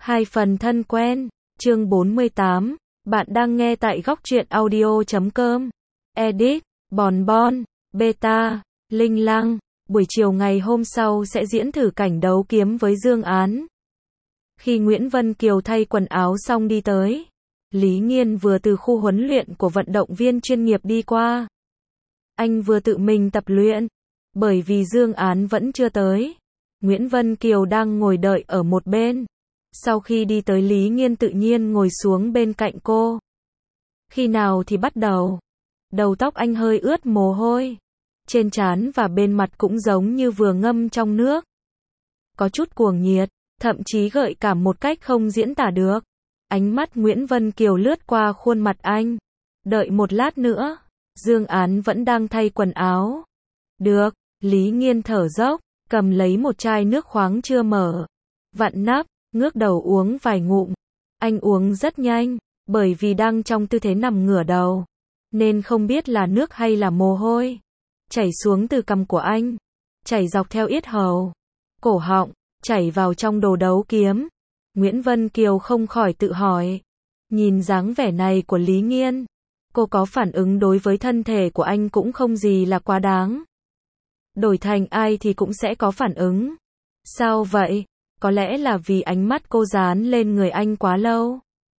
Hai phần thân quen, chương 48, bạn đang nghe tại góc truyện audio.com. Edit, Bon Bon, Beta, Linh Lăng, buổi chiều ngày hôm sau sẽ diễn thử cảnh đấu kiếm với Dương Án. Khi Nguyễn Vân Kiều thay quần áo xong đi tới, Lý Nghiên vừa từ khu huấn luyện của vận động viên chuyên nghiệp đi qua. Anh vừa tự mình tập luyện, bởi vì Dương Án vẫn chưa tới. Nguyễn Vân Kiều đang ngồi đợi ở một bên. Sau khi đi tới Lý Nghiên tự nhiên ngồi xuống bên cạnh cô. Khi nào thì bắt đầu? Đầu tóc anh hơi ướt mồ hôi. Trên trán và bên mặt cũng giống như vừa ngâm trong nước. Có chút cuồng nhiệt, thậm chí gợi cảm một cách không diễn tả được. Ánh mắt Nguyễn Vân Kiều lướt qua khuôn mặt anh. Đợi một lát nữa, Dương Án vẫn đang thay quần áo. Được, Lý Nghiên thở dốc, cầm lấy một chai nước khoáng chưa mở. Vặn nắp, ngước đầu uống vài ngụm. Anh uống rất nhanh, bởi vì đang trong tư thế nằm ngửa đầu, nên không biết là nước hay là mồ hôi. Chảy xuống từ cằm của anh, chảy dọc theo yết hầu, cổ họng, chảy vào trong đồ đấu kiếm. Nguyễn Vân Kiều không khỏi tự hỏi. Nhìn dáng vẻ này của Lý Nghiên, cô có phản ứng đối với thân thể của anh cũng không gì là quá đáng. Đổi thành ai thì cũng sẽ có phản ứng. Sao vậy? Có lẽ là vì ánh mắt cô dán lên người anh quá lâu.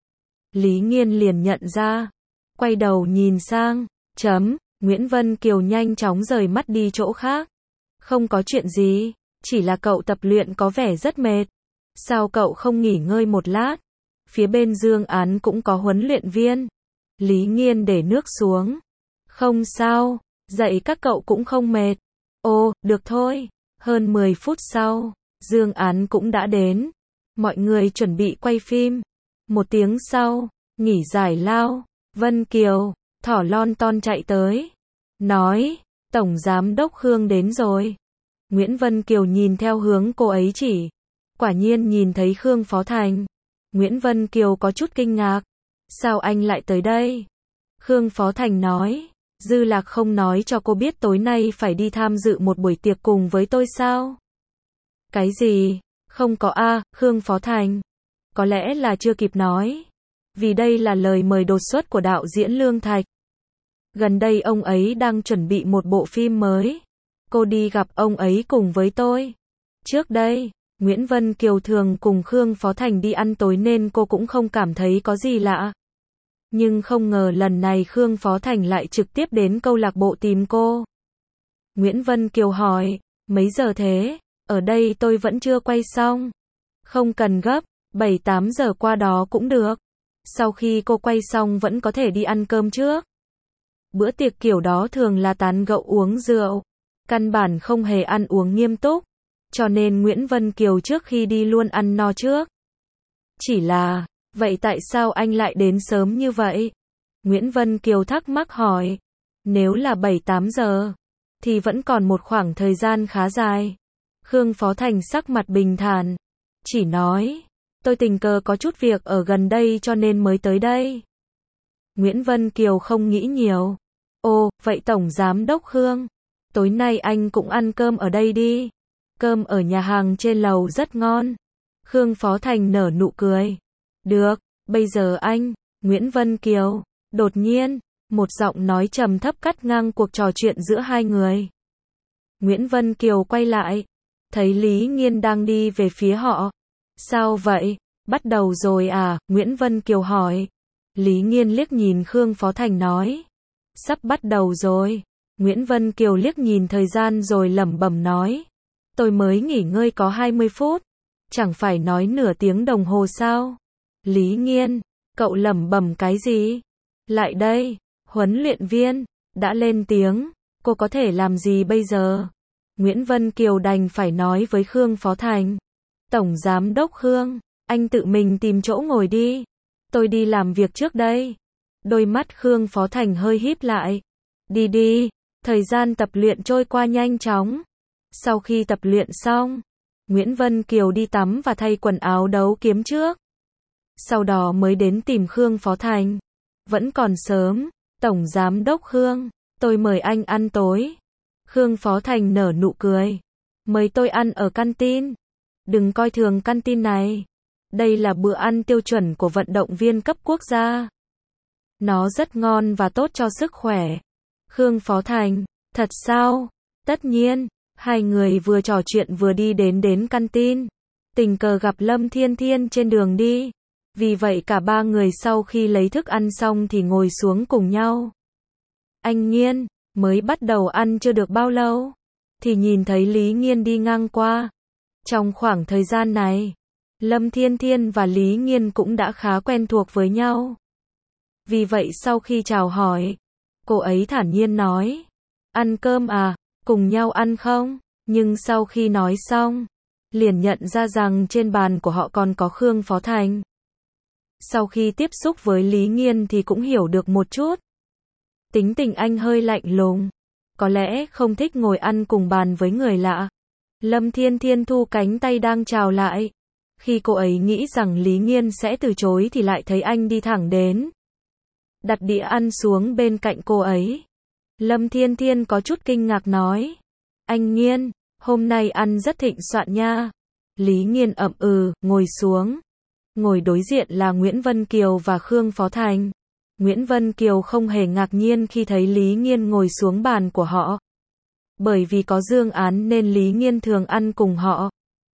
Lý Nghiên liền nhận ra, quay đầu nhìn sang, Nguyễn Vân Kiều nhanh chóng rời mắt đi chỗ khác. Không có chuyện gì, chỉ là cậu tập luyện có vẻ rất mệt. Sao cậu không nghỉ ngơi một lát? Phía bên Dương Án cũng có huấn luyện viên. Lý Nghiên để nước xuống. Không sao, dạy các cậu cũng không mệt. Ồ, được thôi. Hơn 10 phút sau, Dương Án cũng đã đến. Mọi người chuẩn bị quay phim. Một tiếng sau, nghỉ giải lao, Vân Kiều, thỏ lon ton chạy tới. Nói, Tổng Giám đốc Khương đến rồi. Nguyễn Vân Kiều nhìn theo hướng cô ấy chỉ. Quả nhiên nhìn thấy Khương Phó Thành. Nguyễn Vân Kiều có chút kinh ngạc. Sao anh lại tới đây? Khương Phó Thành nói. Dư Lạc không nói cho cô biết tối nay phải đi tham dự một buổi tiệc cùng với tôi sao? Cái gì? Không có a, Khương Phó Thành. Có lẽ là chưa kịp nói. Vì đây là lời mời đột xuất của đạo diễn Lương Thạch. Gần đây ông ấy đang chuẩn bị một bộ phim mới. Cô đi gặp ông ấy cùng với tôi. Trước đây, Nguyễn Vân Kiều thường cùng Khương Phó Thành đi ăn tối nên cô cũng không cảm thấy có gì lạ. Nhưng không ngờ lần này Khương Phó Thành lại trực tiếp đến câu lạc bộ tìm cô. Nguyễn Vân Kiều hỏi, mấy giờ thế? Ở đây tôi vẫn chưa quay xong. Không cần gấp, 7-8 giờ qua đó cũng được. Sau khi cô quay xong vẫn có thể đi ăn cơm trước. Bữa tiệc kiểu đó thường là tán gẫu uống rượu. Căn bản không hề ăn uống nghiêm túc. Cho nên Nguyễn Vân Kiều trước khi đi luôn ăn no trước. Chỉ là, vậy tại sao anh lại đến sớm như vậy? Nguyễn Vân Kiều thắc mắc hỏi. Nếu là 7-8 giờ, thì vẫn còn một khoảng thời gian khá dài. Khương Phó Thành sắc mặt bình thản. Chỉ nói, tôi tình cờ có chút việc ở gần đây cho nên mới tới đây. Nguyễn Vân Kiều không nghĩ nhiều. Ồ, vậy Tổng Giám đốc Khương, tối nay anh cũng ăn cơm ở đây đi. Cơm ở nhà hàng trên lầu rất ngon. Khương Phó Thành nở nụ cười. Được, bây giờ anh, Nguyễn Vân Kiều. Đột nhiên, một giọng nói trầm thấp cắt ngang cuộc trò chuyện giữa hai người. Nguyễn Vân Kiều quay lại, thấy Lý Nghiên đang đi về phía họ. Sao vậy? Bắt đầu rồi à? Nguyễn Vân Kiều hỏi. Lý Nghiên liếc nhìn Khương Phó Thành nói. Sắp bắt đầu rồi. Nguyễn Vân Kiều liếc nhìn thời gian rồi lẩm bẩm nói. Tôi mới nghỉ ngơi có 20 phút. Chẳng phải nói nửa tiếng đồng hồ sao? Lý Nghiên, cậu lẩm bẩm cái gì? Lại đây, huấn luyện viên, đã lên tiếng, cô có thể làm gì bây giờ? Nguyễn Vân Kiều đành phải nói với Khương Phó Thành. Tổng Giám đốc Khương, anh tự mình tìm chỗ ngồi đi. Tôi đi làm việc trước đây. Đôi mắt Khương Phó Thành hơi híp lại. Đi đi, thời gian tập luyện trôi qua nhanh chóng. Sau khi tập luyện xong, Nguyễn Vân Kiều đi tắm và thay quần áo đấu kiếm trước. Sau đó mới đến tìm Khương Phó Thành. Vẫn còn sớm, Tổng Giám đốc Khương, tôi mời anh ăn tối. Khương Phó Thành nở nụ cười. Mời tôi ăn ở canteen. Đừng coi thường canteen này. Đây là bữa ăn tiêu chuẩn của vận động viên cấp quốc gia. Nó rất ngon và tốt cho sức khỏe. Khương Phó Thành, thật sao? Tất nhiên, hai người vừa trò chuyện vừa đi đến canteen. Tình cờ gặp Lâm Thiên Thiên trên đường đi. Vì vậy cả ba người sau khi lấy thức ăn xong thì ngồi xuống cùng nhau. Anh Nghiên, mới bắt đầu ăn chưa được bao lâu, thì nhìn thấy Lý Nghiên đi ngang qua. Trong khoảng thời gian này, Lâm Thiên Thiên và Lý Nghiên cũng đã khá quen thuộc với nhau. Vì vậy sau khi chào hỏi, cô ấy thản nhiên nói, ăn cơm à, cùng nhau ăn không? Nhưng sau khi nói xong, liền nhận ra rằng trên bàn của họ còn có Khương Phó Thành. Sau khi tiếp xúc với Lý Nghiên thì cũng hiểu được một chút. Tính tình anh hơi lạnh lùng, có lẽ không thích ngồi ăn cùng bàn với người lạ. Lâm Thiên Thiên thu cánh tay đang chào lại. Khi cô ấy nghĩ rằng Lý Nghiên sẽ từ chối thì lại thấy anh đi thẳng đến. Đặt đĩa ăn xuống bên cạnh cô ấy. Lâm Thiên Thiên có chút kinh ngạc nói. Anh Nghiên, hôm nay ăn rất thịnh soạn nha. Lý Nghiên ậm ừ, ngồi xuống. Ngồi đối diện là Nguyễn Vân Kiều và Khương Phó Thành. Nguyễn Vân Kiều không hề ngạc nhiên khi thấy Lý Nghiên ngồi xuống bàn của họ. Bởi vì có Dương Án nên Lý Nghiên thường ăn cùng họ.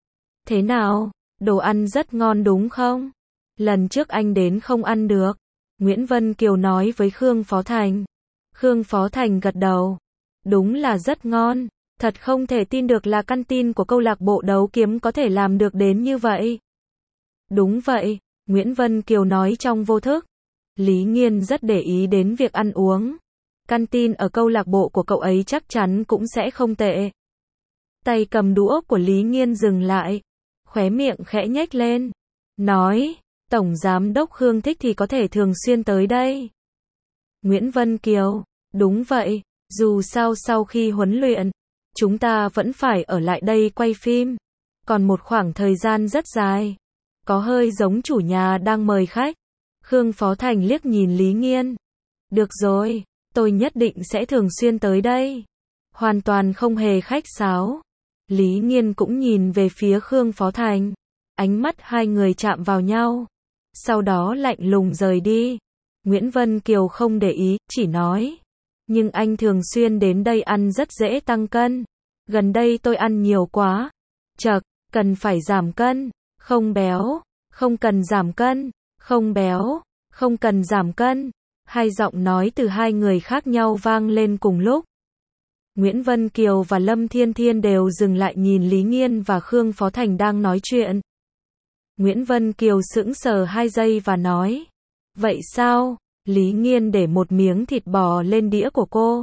Thế nào? Đồ ăn rất ngon đúng không? Lần trước anh đến không ăn được. Nguyễn Vân Kiều nói với Khương Phó Thành. Khương Phó Thành gật đầu. Đúng là rất ngon. Thật không thể tin được là canteen của câu lạc bộ đấu kiếm có thể làm được đến như vậy. Đúng vậy, Nguyễn Vân Kiều nói trong vô thức. Lý Nghiên rất để ý đến việc ăn uống. Canteen ở câu lạc bộ của cậu ấy chắc chắn cũng sẽ không tệ. Tay cầm đũa của Lý Nghiên dừng lại. Khóe miệng khẽ nhếch lên. Nói, Tổng Giám đốc Khương thích thì có thể thường xuyên tới đây. Nguyễn Vân Kiều, đúng vậy, dù sao sau khi huấn luyện, chúng ta vẫn phải ở lại đây quay phim. Còn một khoảng thời gian rất dài. Có hơi giống chủ nhà đang mời khách. Khương Phó Thành liếc nhìn Lý Nghiên. Được rồi, tôi nhất định sẽ thường xuyên tới đây. Hoàn toàn không hề khách sáo. Lý Nghiên cũng nhìn về phía Khương Phó Thành. Ánh mắt hai người chạm vào nhau. Sau đó lạnh lùng rời đi. Nguyễn Vân Kiều không để ý, chỉ nói. Nhưng anh thường xuyên đến đây ăn rất dễ tăng cân. Gần đây tôi ăn nhiều quá. Chậc, cần phải giảm cân. Không béo. Không cần giảm cân. Không béo. Không cần giảm cân. Hai giọng nói từ hai người khác nhau vang lên cùng lúc. Nguyễn Vân Kiều và Lâm Thiên Thiên đều dừng lại nhìn Lý Nghiên và Khương Phó Thành đang nói chuyện. Nguyễn Vân Kiều sững sờ 2 giây và nói. Vậy sao? Lý Nghiên để một miếng thịt bò lên đĩa của cô.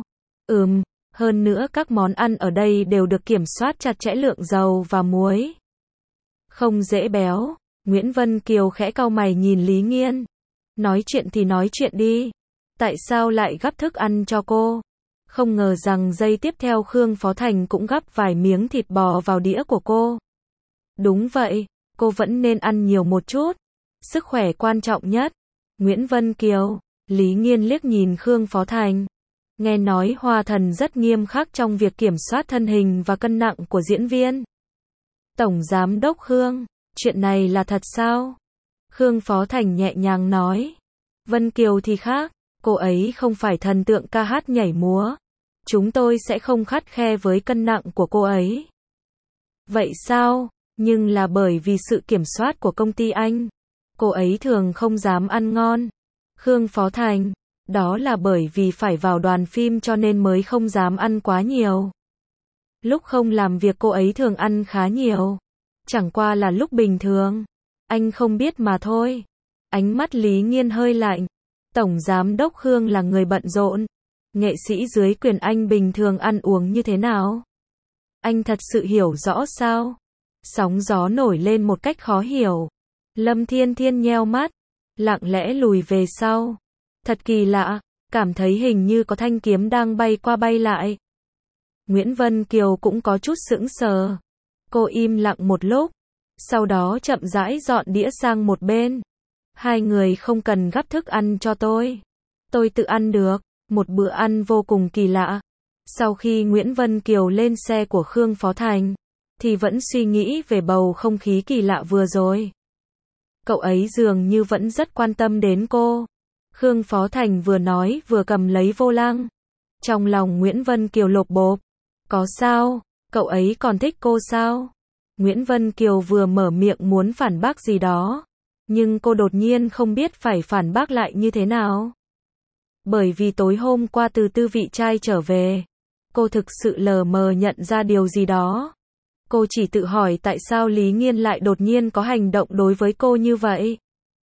Hơn nữa các món ăn ở đây đều được kiểm soát chặt chẽ lượng dầu và muối. Không dễ béo. Nguyễn Vân Kiều khẽ cau mày nhìn Lý Nghiên. Nói chuyện thì nói chuyện đi. Tại sao lại gắp thức ăn cho cô? Không ngờ rằng giây tiếp theo Khương Phó Thành cũng gắp vài miếng thịt bò vào đĩa của cô. Đúng vậy, cô vẫn nên ăn nhiều một chút. Sức khỏe quan trọng nhất. Nguyễn Vân Kiều, Lý Nghiên liếc nhìn Khương Phó Thành. Nghe nói Hoa Thần rất nghiêm khắc trong việc kiểm soát thân hình và cân nặng của diễn viên. Tổng Giám đốc Khương, chuyện này là thật sao? Khương Phó Thành nhẹ nhàng nói. Vân Kiều thì khác, cô ấy không phải thần tượng ca hát nhảy múa. Chúng tôi sẽ không khắt khe với cân nặng của cô ấy. Vậy sao? Nhưng là bởi vì sự kiểm soát của công ty anh. Cô ấy thường không dám ăn ngon. Khương Phó Thành, đó là bởi vì phải vào đoàn phim cho nên mới không dám ăn quá nhiều. Lúc không làm việc cô ấy thường ăn khá nhiều. Chẳng qua là lúc bình thường. Anh không biết mà thôi. Ánh mắt Lý Nghiên hơi lạnh. Tổng Giám đốc Khương là người bận rộn. Nghệ sĩ dưới quyền anh bình thường ăn uống như thế nào? Anh thật sự hiểu rõ sao? Sóng gió nổi lên một cách khó hiểu. Lâm Thiên Thiên nheo mắt, lặng lẽ lùi về sau. Thật kỳ lạ, cảm thấy hình như có thanh kiếm đang bay qua bay lại. Nguyễn Vân Kiều cũng có chút sững sờ. Cô im lặng một lúc, sau đó chậm rãi dọn đĩa sang một bên. Hai người không cần gắp thức ăn cho tôi. Tôi tự ăn được. Một bữa ăn vô cùng kỳ lạ. Sau khi Nguyễn Vân Kiều lên xe của Khương Phó Thành, thì vẫn suy nghĩ về bầu không khí kỳ lạ vừa rồi. cậu ấy dường như vẫn rất quan tâm đến cô. Khương Phó Thành vừa nói vừa cầm lấy vô lăng. Trong lòng Nguyễn Vân Kiều lộp bộp. Có sao? Cậu ấy còn thích cô sao? Nguyễn Vân Kiều vừa mở miệng muốn phản bác gì đó. Nhưng cô đột nhiên không biết phải phản bác lại như thế nào. Bởi vì tối hôm qua từ tư vị trai trở về, cô thực sự lờ mờ nhận ra điều gì đó. Cô chỉ tự hỏi tại sao Lý Nghiên lại đột nhiên có hành động đối với cô như vậy.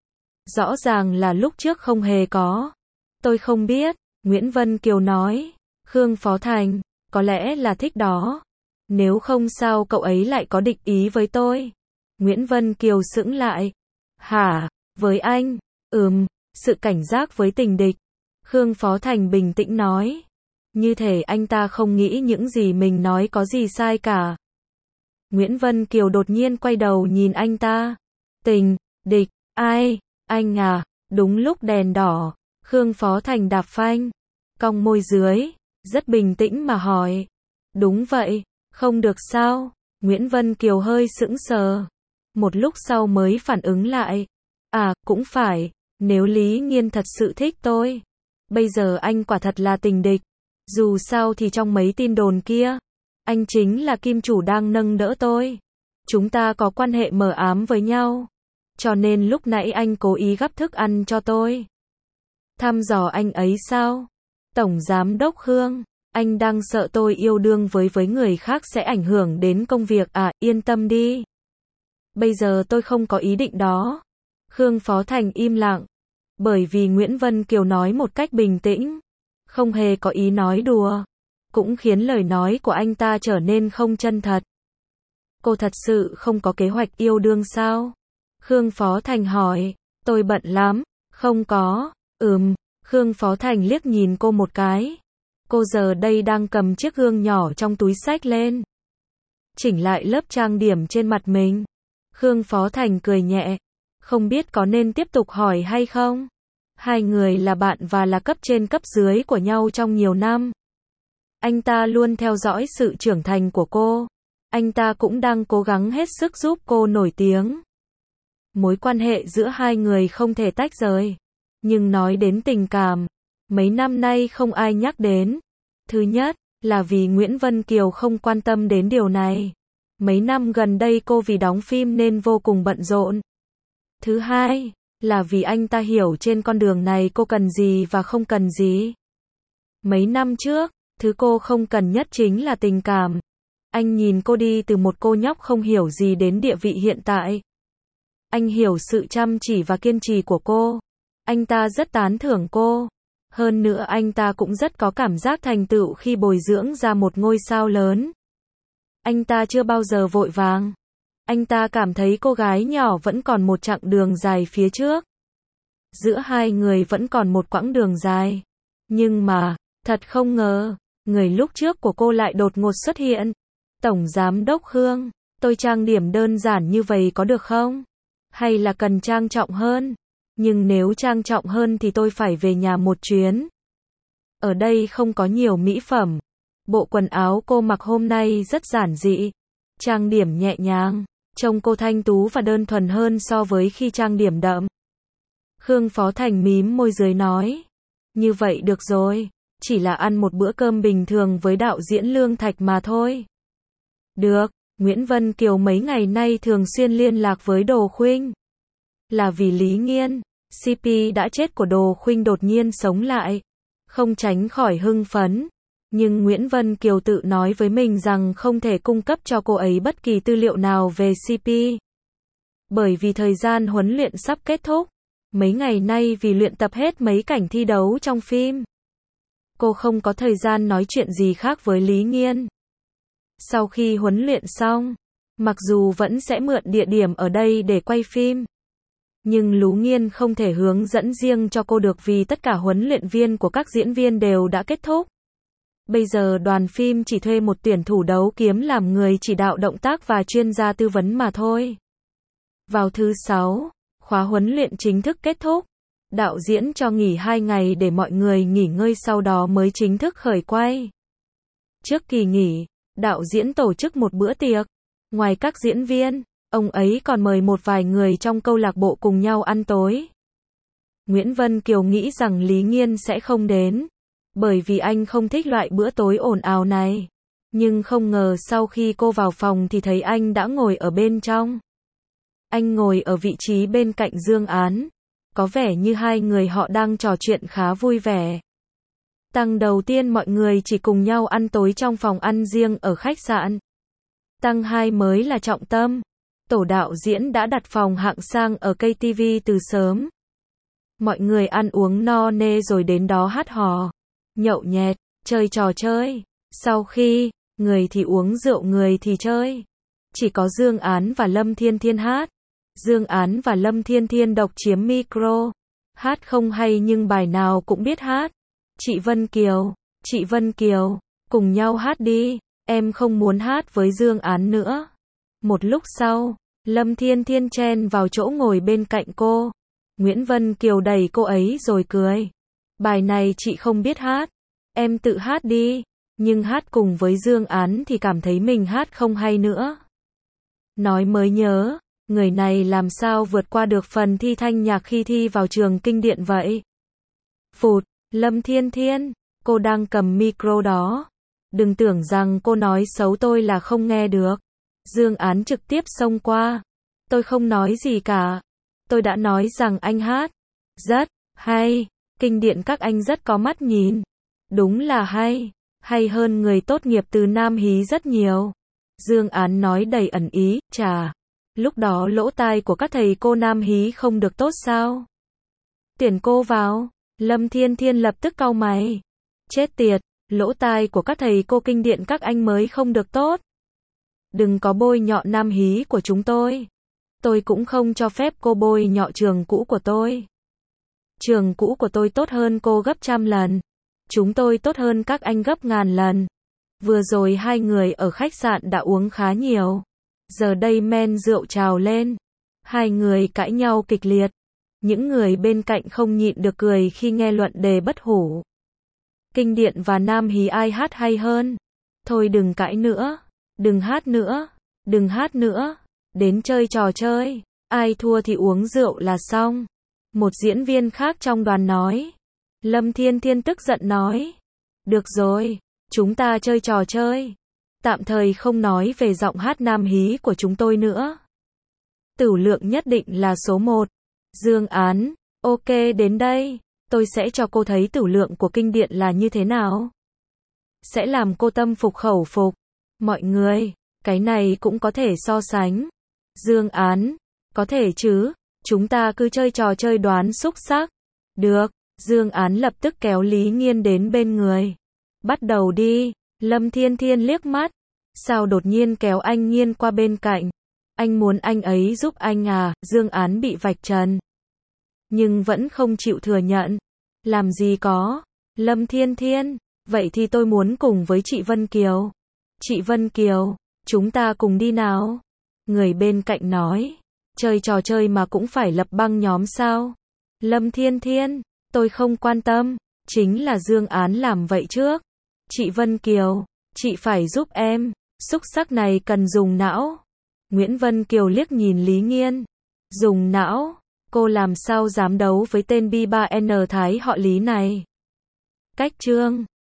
Rõ ràng là lúc trước không hề có. Tôi không biết, Nguyễn Vân Kiều nói. Khương Phó Thành, có lẽ là thích đó. Nếu không sao cậu ấy lại có địch ý với tôi. Nguyễn Vân Kiều sững lại. Hả, với anh? Sự cảnh giác với tình địch. Khương Phó Thành bình tĩnh nói. Như thể anh ta không nghĩ những gì mình nói có gì sai cả. Nguyễn Vân Kiều đột nhiên quay đầu nhìn anh ta. Tình, địch, ai? Anh à? Đúng lúc đèn đỏ, Khương Phó Thành đạp phanh, cong môi dưới, rất bình tĩnh mà hỏi. Đúng vậy, không được sao? Nguyễn Vân Kiều hơi sững sờ. Một lúc sau mới phản ứng lại. À, cũng phải, nếu Lý Nghiên thật sự thích tôi. Bây giờ anh quả thật là tình địch. Dù sao thì trong mấy tin đồn kia, anh chính là kim chủ đang nâng đỡ tôi. Chúng ta có quan hệ mờ ám với nhau. Cho nên lúc nãy anh cố ý gắp thức ăn cho tôi. Thăm dò anh ấy sao? Tổng Giám đốc Khương, anh đang sợ tôi yêu đương với người khác sẽ ảnh hưởng đến công việc à? Yên tâm đi. Bây giờ tôi không có ý định đó. Khương Phó Thành im lặng. Bởi vì Nguyễn Vân Kiều nói một cách bình tĩnh, không hề có ý nói đùa, cũng khiến lời nói của anh ta trở nên không chân thật. Cô thật sự không có kế hoạch yêu đương sao? Khương Phó Thành hỏi. Tôi bận lắm. Không có. Khương Phó Thành liếc nhìn cô một cái. Cô giờ đây đang cầm chiếc gương nhỏ trong túi xách lên, chỉnh lại lớp trang điểm trên mặt mình. Khương Phó Thành cười nhẹ. Không biết có nên tiếp tục hỏi hay không? Hai người là bạn và là cấp trên cấp dưới của nhau trong nhiều năm. Anh ta luôn theo dõi sự trưởng thành của cô. Anh ta cũng đang cố gắng hết sức giúp cô nổi tiếng. Mối quan hệ giữa hai người không thể tách rời. Nhưng nói đến tình cảm, mấy năm nay không ai nhắc đến. Thứ nhất, là vì Nguyễn Vân Kiều không quan tâm đến điều này. Mấy năm gần đây cô vì đóng phim nên vô cùng bận rộn. Thứ hai, là vì anh ta hiểu trên con đường này cô cần gì và không cần gì. Mấy năm trước, thứ cô không cần nhất chính là tình cảm. Anh nhìn cô đi từ một cô nhóc không hiểu gì đến địa vị hiện tại. Anh hiểu sự chăm chỉ và kiên trì của cô. Anh ta rất tán thưởng cô. Hơn nữa anh ta cũng rất có cảm giác thành tựu khi bồi dưỡng ra một ngôi sao lớn. Anh ta chưa bao giờ vội vàng. Anh ta cảm thấy cô gái nhỏ vẫn còn một chặng đường dài phía trước. Giữa hai người vẫn còn một quãng đường dài. Nhưng mà, thật không ngờ, người lúc trước của cô lại đột ngột xuất hiện. Tổng Giám đốc Khương, tôi trang điểm đơn giản như vậy có được không? Hay là cần trang trọng hơn? Nhưng nếu trang trọng hơn thì tôi phải về nhà một chuyến. Ở đây không có nhiều mỹ phẩm. Bộ quần áo cô mặc hôm nay rất giản dị. Trang điểm nhẹ nhàng. Trông cô thanh tú và đơn thuần hơn so với khi trang điểm đậm. Khương Phó Thành mím môi dưới nói. Như vậy được rồi. Chỉ là ăn một bữa cơm bình thường với đạo diễn Lương Thạch mà thôi. Được. Nguyễn Vân Kiều mấy ngày nay thường xuyên liên lạc với Đồ Khuynh. Là vì Lý Nghiên, CP đã chết của Đồ Khuynh đột nhiên sống lại. Không tránh khỏi hưng phấn. Nhưng Nguyễn Vân Kiều tự nói với mình rằng không thể cung cấp cho cô ấy bất kỳ tư liệu nào về CP. Bởi vì thời gian huấn luyện sắp kết thúc. Mấy ngày nay vì luyện tập hết mấy cảnh thi đấu trong phim, cô không có thời gian nói chuyện gì khác với Lý Nghiên. Sau khi huấn luyện xong, mặc dù vẫn sẽ mượn địa điểm ở đây để quay phim, nhưng Lý Nghiên không thể hướng dẫn riêng cho cô được vì tất cả huấn luyện viên của các diễn viên đều đã kết thúc. Bây giờ đoàn phim chỉ thuê một tuyển thủ đấu kiếm làm người chỉ đạo động tác và chuyên gia tư vấn mà thôi. Vào thứ 6, khóa huấn luyện chính thức kết thúc. Đạo diễn cho nghỉ 2 ngày để mọi người nghỉ ngơi sau đó mới chính thức khởi quay. Trước kỳ nghỉ, đạo diễn tổ chức một bữa tiệc. Ngoài các diễn viên, Ông ấy còn mời một vài người trong câu lạc bộ cùng nhau ăn tối. Nguyễn Vân Kiều nghĩ rằng Lý Nghiên sẽ không đến, bởi vì anh không thích loại bữa tối ồn ào này. Nhưng không ngờ sau khi cô vào phòng thì thấy anh đã ngồi ở bên trong. Anh ngồi ở vị trí bên cạnh Dương Án. Có vẻ như hai người họ đang trò chuyện khá vui vẻ. Tăng đầu tiên mọi người chỉ cùng nhau ăn tối trong phòng ăn riêng ở khách sạn. Tăng 2 mới là trọng tâm. Tổ đạo diễn đã đặt phòng hạng sang ở KTV từ sớm. Mọi người ăn uống no nê rồi đến đó hát hò, nhậu nhẹt, chơi trò chơi. Sau khi, người thì uống rượu người thì chơi. Chỉ có Dương Án và Lâm Thiên Thiên hát. Dương Án và Lâm Thiên Thiên độc chiếm micro. Hát không hay nhưng bài nào cũng biết hát. Chị Vân Kiều, cùng nhau hát đi, em không muốn hát với Dương Án nữa. Một lúc sau, Lâm Thiên Thiên chen vào chỗ ngồi bên cạnh cô. Nguyễn Vân Kiều đẩy cô ấy rồi cười. Bài này chị không biết hát, em tự hát đi. Nhưng hát cùng với Dương Án thì cảm thấy mình hát không hay nữa. Nói mới nhớ, người này làm sao vượt qua được phần thi thanh nhạc khi thi vào trường kinh điển vậy? Phụt, Lâm Thiên Thiên, cô đang cầm micro đó. Đừng tưởng rằng cô nói xấu tôi là không nghe được. Dương Án trực tiếp xông qua. Tôi không nói gì cả. Tôi đã nói rằng anh hát rất hay, kinh điển các anh rất có mắt nhìn. Đúng là hay hơn người tốt nghiệp từ Nam Hí rất nhiều. Dương Án nói đầy ẩn ý, chà, lúc đó lỗ tai của các thầy cô Nam Hí không được tốt sao? Tuyển cô vào, Lâm Thiên Thiên lập tức cau mày. Chết tiệt, lỗ tai của các thầy cô kinh điển các anh mới không được tốt. Đừng có bôi nhọ Nam Hí của chúng tôi. Tôi cũng không cho phép cô bôi nhọ trường cũ của tôi. Trường cũ của tôi tốt hơn cô gấp 100 lần. Chúng tôi tốt hơn các anh gấp 1000 lần. Vừa rồi hai người ở khách sạn đã uống khá nhiều. Giờ đây men rượu trào lên. Hai người cãi nhau kịch liệt. Những người bên cạnh không nhịn được cười khi nghe luận đề bất hủ. Kinh điển và Nam Hí ai hát hay hơn? Thôi đừng cãi nữa. Đừng hát nữa. Đừng hát nữa. Đến chơi trò chơi. Ai thua thì uống rượu là xong. Một diễn viên khác trong đoàn nói. Lâm Thiên Thiên tức giận nói. Được rồi, chúng ta chơi trò chơi. Tạm thời không nói về giọng hát Nam Hí của chúng tôi nữa. Tửu Lượng nhất định là số 1. Dương Án, ok đến đây. Tôi sẽ cho cô thấy tửu lượng của kinh điển là như thế nào. Sẽ làm cô tâm phục khẩu phục. Mọi người, cái này cũng có thể so sánh. Dương Án, có thể chứ, chúng ta cứ chơi trò chơi đoán xúc xắc. Được, Dương Án lập tức kéo Lý Nghiên đến bên người. Bắt đầu đi, Lâm Thiên Thiên liếc mắt. Sao đột nhiên kéo anh Nghiên qua bên cạnh? Anh muốn anh ấy giúp anh à? Dương Án bị vạch trần. Nhưng vẫn không chịu thừa nhận. Làm gì có. Lâm Thiên Thiên, vậy thì tôi muốn cùng với chị Vân Kiều. Chị Vân Kiều, chúng ta cùng đi nào. Người bên cạnh nói. Chơi trò chơi mà cũng phải lập băng nhóm sao? Lâm Thiên Thiên, tôi không quan tâm. Chính là Dương Án làm vậy trước. Chị Vân Kiều, chị phải giúp em. Xúc xắc này cần dùng não. Nguyễn Vân Kiều liếc nhìn Lý Nghiên. Dùng não? Cô làm sao dám đấu với tên B3N Thái họ Lý này? Cách chương